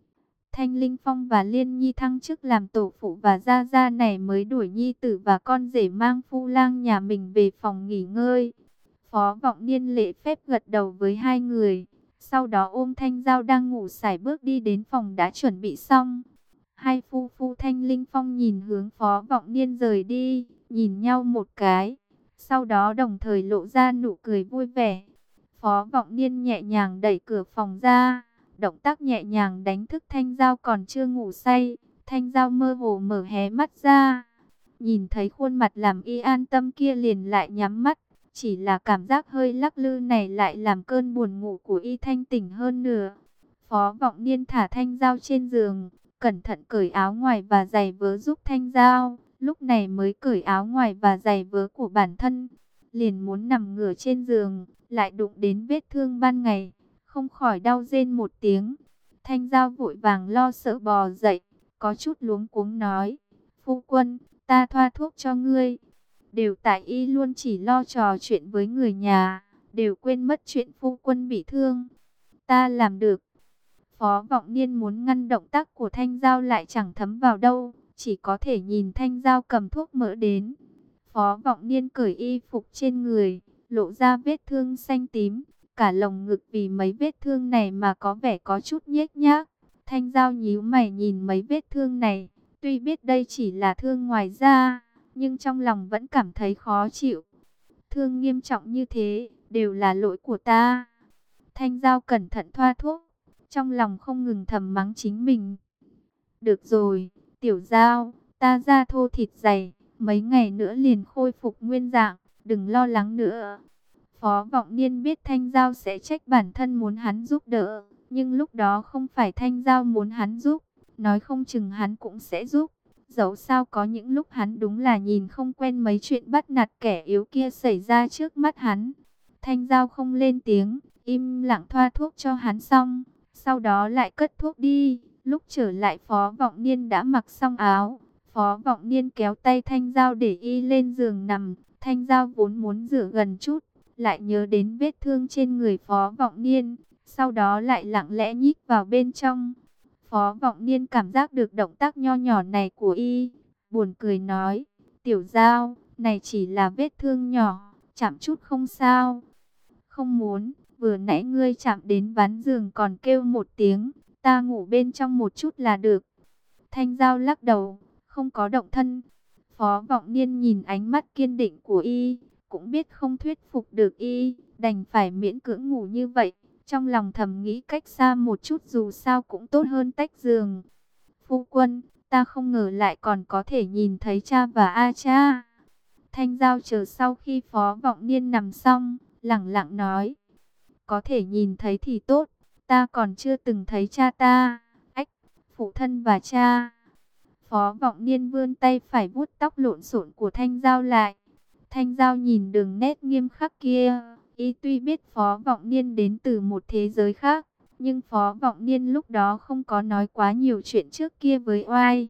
Thanh Linh Phong và Liên Nhi thăng chức làm tổ phụ và Gia Gia này mới đuổi nhi tử và con rể mang phu lang nhà mình về phòng nghỉ ngơi. Phó Vọng Niên lễ phép gật đầu với hai người. Sau đó ôm Thanh Giao đang ngủ sải bước đi đến phòng đã chuẩn bị xong. Hai phu phu Thanh Linh Phong nhìn hướng Phó Vọng Niên rời đi, nhìn nhau một cái. Sau đó đồng thời lộ ra nụ cười vui vẻ. Phó Vọng Niên nhẹ nhàng đẩy cửa phòng ra, động tác nhẹ nhàng đánh thức Thanh Giao còn chưa ngủ say. Thanh Giao mơ hồ mở hé mắt ra, nhìn thấy khuôn mặt làm y an tâm kia liền lại nhắm mắt. Chỉ là cảm giác hơi lắc lư này lại làm cơn buồn ngủ của y thanh tỉnh hơn nữa. Phó Vọng Niên thả Thanh Giao trên giường, cẩn thận cởi áo ngoài và giày vớ giúp Thanh Giao. Lúc này mới cởi áo ngoài và giày vớ của bản thân, liền muốn nằm ngửa trên giường, lại đụng đến vết thương ban ngày, không khỏi đau rên một tiếng. Thanh Giao vội vàng lo sợ bò dậy, có chút luống cuống nói, phu quân, ta thoa thuốc cho ngươi. Đều tại y luôn chỉ lo trò chuyện với người nhà, đều quên mất chuyện phu quân bị thương. Ta làm được. Phó Vọng Niên muốn ngăn động tác của Thanh Giao lại chẳng thấm vào đâu, chỉ có thể nhìn Thanh Giao cầm thuốc mỡ đến. Phó Vọng Niên cởi y phục trên người, lộ ra vết thương xanh tím, cả lồng ngực vì mấy vết thương này mà có vẻ có chút nhếch nhác. Thanh Giao nhíu mày nhìn mấy vết thương này, tuy biết đây chỉ là thương ngoài da, nhưng trong lòng vẫn cảm thấy khó chịu. Thương nghiêm trọng như thế, đều là lỗi của ta. Thanh Giao cẩn thận thoa thuốc, trong lòng không ngừng thầm mắng chính mình. Được rồi, Tiểu Giao, ta da thô thịt dày, mấy ngày nữa liền khôi phục nguyên dạng, đừng lo lắng nữa. Phó Vọng Niên biết Thanh Giao sẽ trách bản thân muốn hắn giúp đỡ, nhưng lúc đó không phải Thanh Giao muốn hắn giúp, nói không chừng hắn cũng sẽ giúp. Dẫu sao có những lúc hắn đúng là nhìn không quen mấy chuyện bắt nạt kẻ yếu kia xảy ra trước mắt hắn. Thanh Giao không lên tiếng, im lặng thoa thuốc cho hắn xong, sau đó lại cất thuốc đi. Lúc trở lại Phó Vọng Niên đã mặc xong áo. Phó Vọng Niên kéo tay Thanh Giao để y lên giường nằm. Thanh Giao vốn muốn rửa gần chút, lại nhớ đến vết thương trên người Phó Vọng Niên, sau đó lại lặng lẽ nhích vào bên trong. Phó Vọng Niên cảm giác được động tác nho nhỏ này của y, buồn cười nói, Tiểu Giao, này chỉ là vết thương nhỏ, chạm chút không sao. Không muốn, vừa nãy ngươi chạm đến ván giường còn kêu một tiếng, ta ngủ bên trong một chút là được. Thanh Giao lắc đầu, không có động thân. Phó Vọng Niên nhìn ánh mắt kiên định của y, cũng biết không thuyết phục được y, đành phải miễn cưỡng ngủ như vậy. Trong lòng thầm nghĩ cách xa một chút dù sao cũng tốt hơn tách giường. Phu quân, ta không ngờ lại còn có thể nhìn thấy cha và A cha. Thanh Giao chờ sau khi Phó Vọng Niên nằm xong, lẳng lặng nói. Có thể nhìn thấy thì tốt, ta còn chưa từng thấy cha ta. Ách, phụ thân và cha. Phó Vọng Niên vươn tay phải vuốt tóc lộn xộn của Thanh Giao lại. Thanh Giao nhìn đường nét nghiêm khắc kia, y tuy biết Phó Vọng Niên đến từ một thế giới khác, nhưng Phó Vọng Niên lúc đó không có nói quá nhiều chuyện trước kia với oai.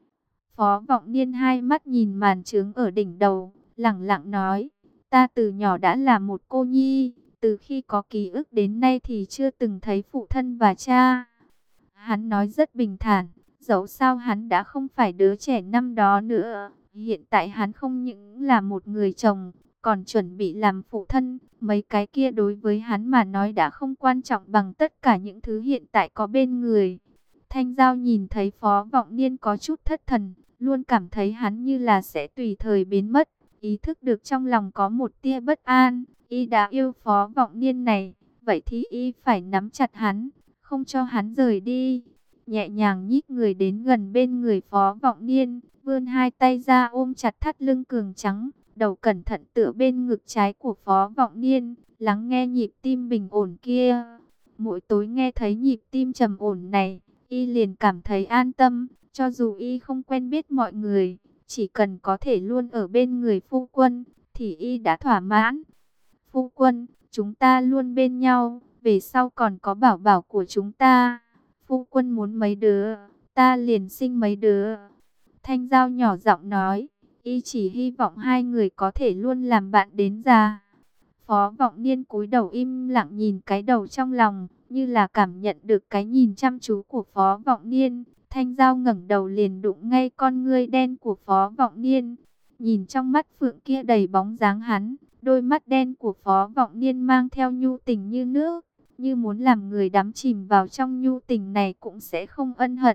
Phó Vọng Niên hai mắt nhìn màn trướng ở đỉnh đầu, lẳng lặng nói, ta từ nhỏ đã là một cô nhi, từ khi có ký ức đến nay thì chưa từng thấy phụ thân và cha. Hắn nói rất bình thản, dẫu sao hắn đã không phải đứa trẻ năm đó nữa. Hiện tại hắn không những là một người chồng, còn chuẩn bị làm phụ thân. Mấy cái kia đối với hắn mà nói đã không quan trọng bằng tất cả những thứ hiện tại có bên người. Thanh Giao nhìn thấy Phó Vọng Niên có chút thất thần, luôn cảm thấy hắn như là sẽ tùy thời biến mất. Ý thức được trong lòng có một tia bất an, y đã yêu Phó Vọng Niên này, vậy thì y phải nắm chặt hắn, không cho hắn rời đi. Nhẹ nhàng nhích người đến gần bên người Phó Vọng Niên, vươn hai tay ra ôm chặt thắt lưng cường trắng, đầu cẩn thận tựa bên ngực trái của Phó Vọng Niên, lắng nghe nhịp tim bình ổn kia. Mỗi tối nghe thấy nhịp tim trầm ổn này, y liền cảm thấy an tâm, cho dù y không quen biết mọi người, chỉ cần có thể luôn ở bên người phu quân, thì y đã thỏa mãn. Phu quân, chúng ta luôn bên nhau, về sau còn có bảo bảo của chúng ta. Phu quân muốn mấy đứa, ta liền sinh mấy đứa. Thanh Giao nhỏ giọng nói, y chỉ hy vọng hai người có thể luôn làm bạn đến già. Phó Vọng Niên cúi đầu im lặng nhìn cái đầu trong lòng, như là cảm nhận được cái nhìn chăm chú của Phó Vọng Niên. Thanh Giao ngẩng đầu liền đụng ngay con ngươi đen của Phó Vọng Niên. Nhìn trong mắt phượng kia đầy bóng dáng hắn, đôi mắt đen của Phó Vọng Niên mang theo nhu tình như nước, như muốn làm người đắm chìm vào trong nhu tình này cũng sẽ không ân hận.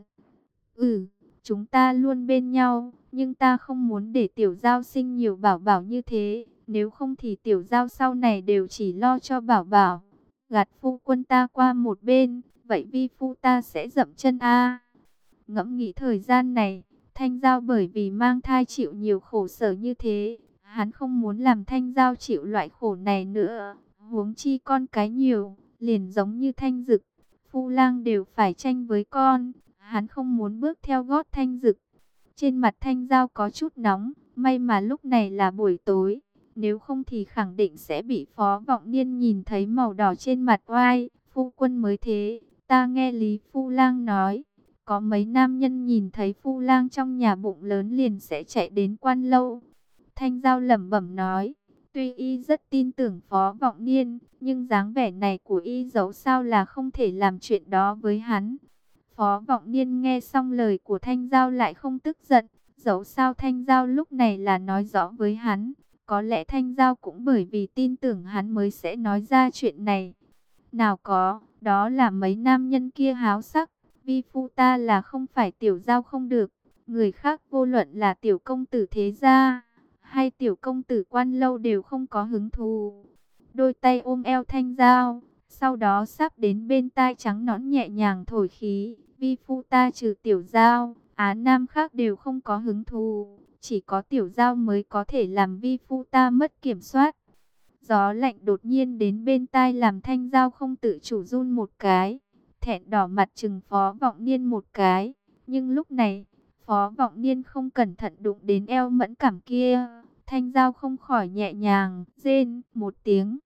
Ừ, chúng ta luôn bên nhau, nhưng ta không muốn để Tiểu Giao sinh nhiều bảo bảo như thế, nếu không thì Tiểu Giao sau này đều chỉ lo cho bảo bảo. Gạt phu quân ta qua một bên, vậy vi phu ta sẽ dậm chân a. Ngẫm nghĩ thời gian này, Thanh Giao bởi vì mang thai chịu nhiều khổ sở như thế, hắn không muốn làm Thanh Giao chịu loại khổ này nữa. Huống chi con cái nhiều, liền giống như Thanh Dực, Phu Lang đều phải tranh với con, hắn không muốn bước theo gót Thanh Dực. Trên mặt Thanh Giao có chút nóng, may mà lúc này là buổi tối, nếu không thì khẳng định sẽ bị Phó Vọng Niên nhìn thấy màu đỏ trên mặt oai. Phu quân mới thế, ta nghe Lý Phu Lang nói, có mấy nam nhân nhìn thấy Phu Lang trong nhà bụng lớn liền sẽ chạy đến Quan Lâu. Thanh Giao lẩm bẩm nói, tuy y rất tin tưởng Phó Vọng Niên, nhưng dáng vẻ này của y dẫu sao là không thể làm chuyện đó với hắn. Phó Vọng Niên nghe xong lời của Thanh Giao lại không tức giận, dẫu sao Thanh Giao lúc này là nói rõ với hắn. Có lẽ Thanh Giao cũng bởi vì tin tưởng hắn mới sẽ nói ra chuyện này. Nào có, đó là mấy nam nhân kia háo sắc, vi phu ta là không phải Tiểu Giao không được, người khác vô luận là tiểu công tử thế gia hay tiểu công tử Quan Lâu đều không có hứng thú. Đôi tay ôm eo Thanh Giao, sau đó sắp đến bên tai trắng nõn nhẹ nhàng thổi khí, vi phu ta trừ Tiểu Giao, á nam khác đều không có hứng thú, chỉ có Tiểu Giao mới có thể làm vi phu ta mất kiểm soát. Gió lạnh đột nhiên đến bên tai làm Thanh Giao không tự chủ run một cái, thẹn đỏ mặt trừng Phó Vọng Niên một cái, nhưng lúc này Phó Vọng Niên không cẩn thận đụng đến eo mẫn cảm kia, Thanh Giao không khỏi nhẹ nhàng rên một tiếng.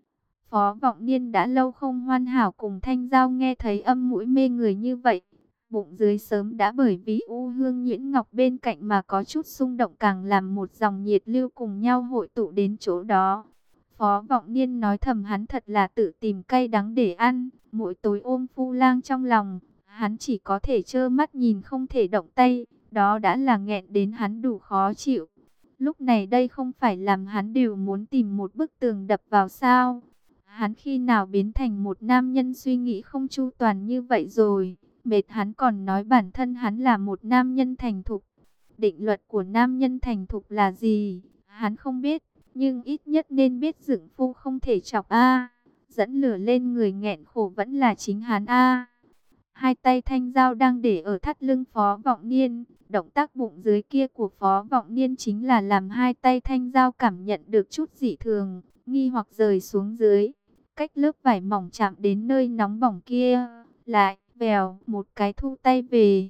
Phó Vọng Niên đã lâu không hoàn hảo cùng Thanh Giao nghe thấy âm mũi mê người như vậy, bụng dưới sớm đã bởi vì u hương nhuyễn ngọc bên cạnh mà có chút xung động, càng làm một dòng nhiệt lưu cùng nhau hội tụ đến chỗ đó. Phó Vọng Niên nói thầm hắn thật là tự tìm cay đắng để ăn, mỗi tối ôm Phu Lang trong lòng, hắn chỉ có thể trơ mắt nhìn không thể động tay, đó đã là nghẹn đến hắn đủ khó chịu. Lúc này đây không phải làm hắn đều muốn tìm một bức tường đập vào sao? Hắn khi nào biến thành một nam nhân suy nghĩ không chu toàn như vậy rồi? Mệt hắn còn nói bản thân hắn là một nam nhân thành thục. Định luật của nam nhân thành thục là gì? Hắn không biết, nhưng ít nhất nên biết dựng phu không thể chọc a. Dẫn lửa lên người nghẹn khổ vẫn là chính hắn a. Hai tay Thanh Giao đang để ở thắt lưng Phó Vọng Niên, động tác bụng dưới kia của Phó Vọng Niên chính là làm hai tay Thanh Giao cảm nhận được chút dị thường, nghi hoặc rời xuống dưới, cách lớp vải mỏng chạm đến nơi nóng bỏng kia, lại vèo một cái thu tay về.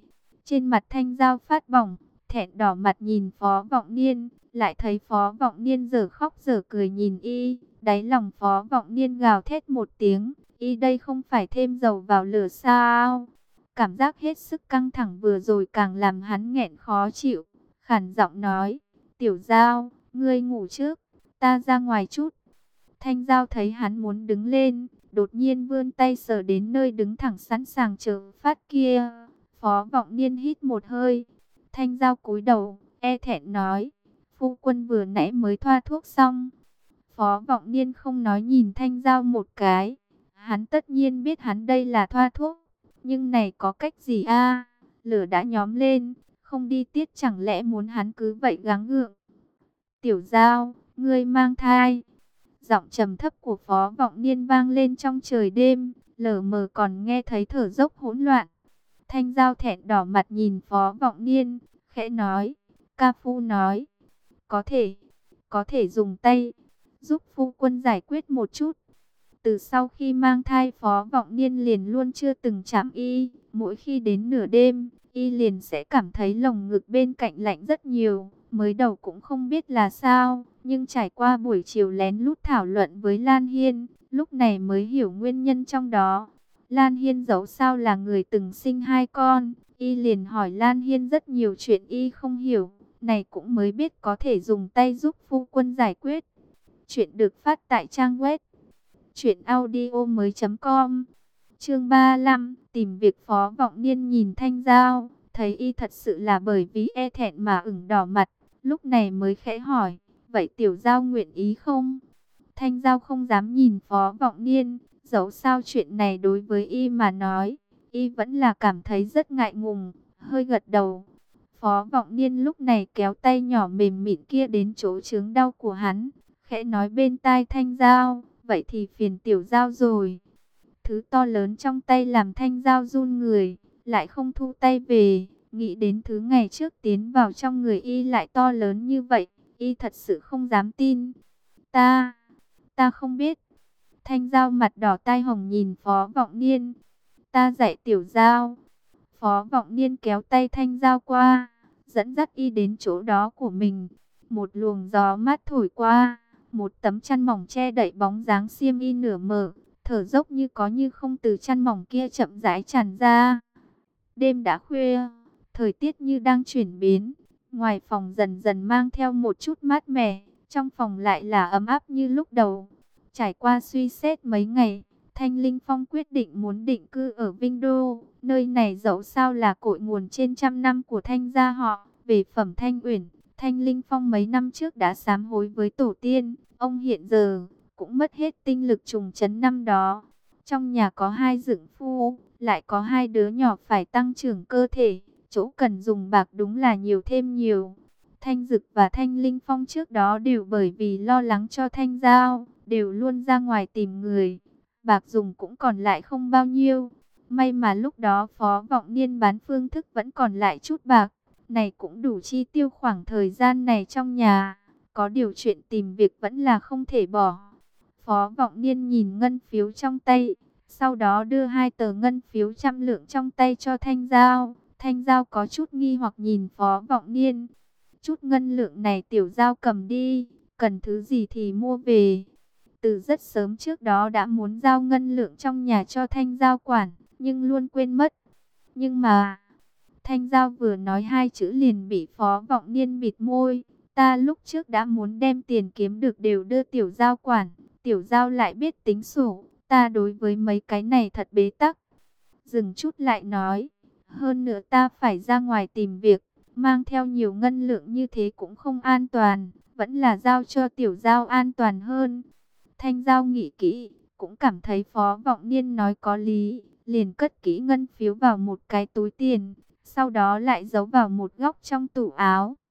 Trên mặt Thanh Giao phát bỏng, thẹn đỏ mặt nhìn Phó Vọng Niên, lại thấy Phó Vọng Niên giờ khóc giờ cười nhìn y, đáy lòng Phó Vọng Niên gào thét một tiếng, y đây không phải thêm dầu vào lửa sao? Cảm giác hết sức căng thẳng vừa rồi càng làm hắn nghẹn khó chịu, khản giọng nói, Tiểu Giao, ngươi ngủ trước, ta ra ngoài chút. Thanh Giao thấy hắn muốn đứng lên, đột nhiên vươn tay sờ đến nơi đứng thẳng sẵn sàng chờ phát kia. Phó Vọng Niên hít một hơi. Thanh Giao cúi đầu, e thẹn nói, phu quân vừa nãy mới thoa thuốc xong. Phó Vọng Niên không nói nhìn Thanh Giao một cái. Hắn tất nhiên biết hắn đây là thoa thuốc. Nhưng này có cách gì a? Lửa đã nhóm lên, không đi tiết chẳng lẽ muốn hắn cứ vậy gắng gượng. Tiểu Giao, ngươi mang thai. Giọng trầm thấp của Phó Vọng Niên vang lên trong trời đêm, lờ mờ còn nghe thấy thở dốc hỗn loạn. Thanh Giao thẹn đỏ mặt nhìn Phó Vọng Niên, khẽ nói, ca phu nói, có thể, có thể dùng tay, giúp phu quân giải quyết một chút. Từ sau khi mang thai Phó Vọng Niên liền luôn chưa từng chạm y, mỗi khi đến nửa đêm, y liền sẽ cảm thấy lồng ngực bên cạnh lạnh rất nhiều. Mới đầu cũng không biết là sao, nhưng trải qua buổi chiều lén lút thảo luận với Lan Hiên, lúc này mới hiểu nguyên nhân trong đó. Lan Hiên dẫu sao là người từng sinh hai con, y liền hỏi Lan Hiên rất nhiều chuyện y không hiểu, này cũng mới biết có thể dùng tay giúp phu quân giải quyết. Chuyện được phát tại trang web truyện audio mới chấm com. Chương ba mươi lăm, tìm việc. Phó Vọng Niên nhìn Thanh Giao, thấy y thật sự là bởi vì e thẹn mà ửng đỏ mặt, lúc này mới khẽ hỏi, vậy Tiểu Giao nguyện ý không? Thanh Giao không dám nhìn Phó Vọng Niên, dẫu sao chuyện này đối với y mà nói, y vẫn là cảm thấy rất ngại ngùng, hơi gật đầu. Phó Vọng Niên lúc này kéo tay nhỏ mềm mịn kia đến chỗ chướng đau của hắn, khẽ nói bên tai Thanh Giao, vậy thì phiền Tiểu Giao rồi. Thứ to lớn trong tay làm Thanh Giao run người, lại không thu tay về, nghĩ đến thứ ngày trước tiến vào trong người y lại to lớn như vậy, y thật sự không dám tin. Ta, ta không biết. Thanh Giao mặt đỏ tai hồng nhìn Phó Vọng Niên. Ta dạy Tiểu Giao. Phó Vọng Niên kéo tay Thanh Giao qua, dẫn dắt y đến chỗ đó của mình. Một luồng gió mát thổi qua, một tấm chăn mỏng che đậy bóng dáng xiêm y nửa mở, thở dốc như có như không từ chăn mỏng kia chậm rãi tràn ra. Đêm đã khuya, thời tiết như đang chuyển biến, ngoài phòng dần dần mang theo một chút mát mẻ, trong phòng lại là ấm áp như lúc đầu. Trải qua suy xét mấy ngày, Thanh Linh Phong quyết định muốn định cư ở Vinh Đô. Nơi này dẫu sao là cội nguồn trên trăm năm của Thanh gia họ. Về phẩm Thanh Uyển, Thanh Linh Phong mấy năm trước đã sám hối với tổ tiên. Ông hiện giờ cũng mất hết tinh lực trùng trấn năm đó. Trong nhà có hai dưỡng phu, lại có hai đứa nhỏ phải tăng trưởng cơ thể. Chỗ cần dùng bạc đúng là nhiều thêm nhiều. Thanh Dực và Thanh Linh Phong trước đó đều bởi vì lo lắng cho Thanh Giao, đều luôn ra ngoài tìm người. Bạc dùng cũng còn lại không bao nhiêu. May mà lúc đó Phó Vọng Niên bán phương thức vẫn còn lại chút bạc. Này cũng đủ chi tiêu khoảng thời gian này trong nhà. Có điều chuyện tìm việc vẫn là không thể bỏ. Phó Vọng Niên nhìn ngân phiếu trong tay, sau đó đưa hai tờ ngân phiếu trăm lượng trong tay cho Thanh Giao. Thanh Giao có chút nghi hoặc nhìn Phó Vọng Niên. Chút ngân lượng này Tiểu Giao cầm đi, cần thứ gì thì mua về. Từ rất sớm trước đó đã muốn giao ngân lượng trong nhà cho Thanh Giao quản, nhưng luôn quên mất. Nhưng mà, Thanh Giao vừa nói hai chữ liền bị Phó Vọng Niên bịt môi. Ta lúc trước đã muốn đem tiền kiếm được đều đưa Tiểu Giao quản, Tiểu Giao lại biết tính sổ, ta đối với mấy cái này thật bế tắc. Dừng chút lại nói, hơn nữa ta phải ra ngoài tìm việc, mang theo nhiều ngân lượng như thế cũng không an toàn, vẫn là giao cho Tiểu Giao an toàn hơn. Thanh Giao nghĩ kỹ, cũng cảm thấy Phó Vọng Niên nói có lý, liền cất kỹ ngân phiếu vào một cái túi tiền, sau đó lại giấu vào một góc trong tủ áo.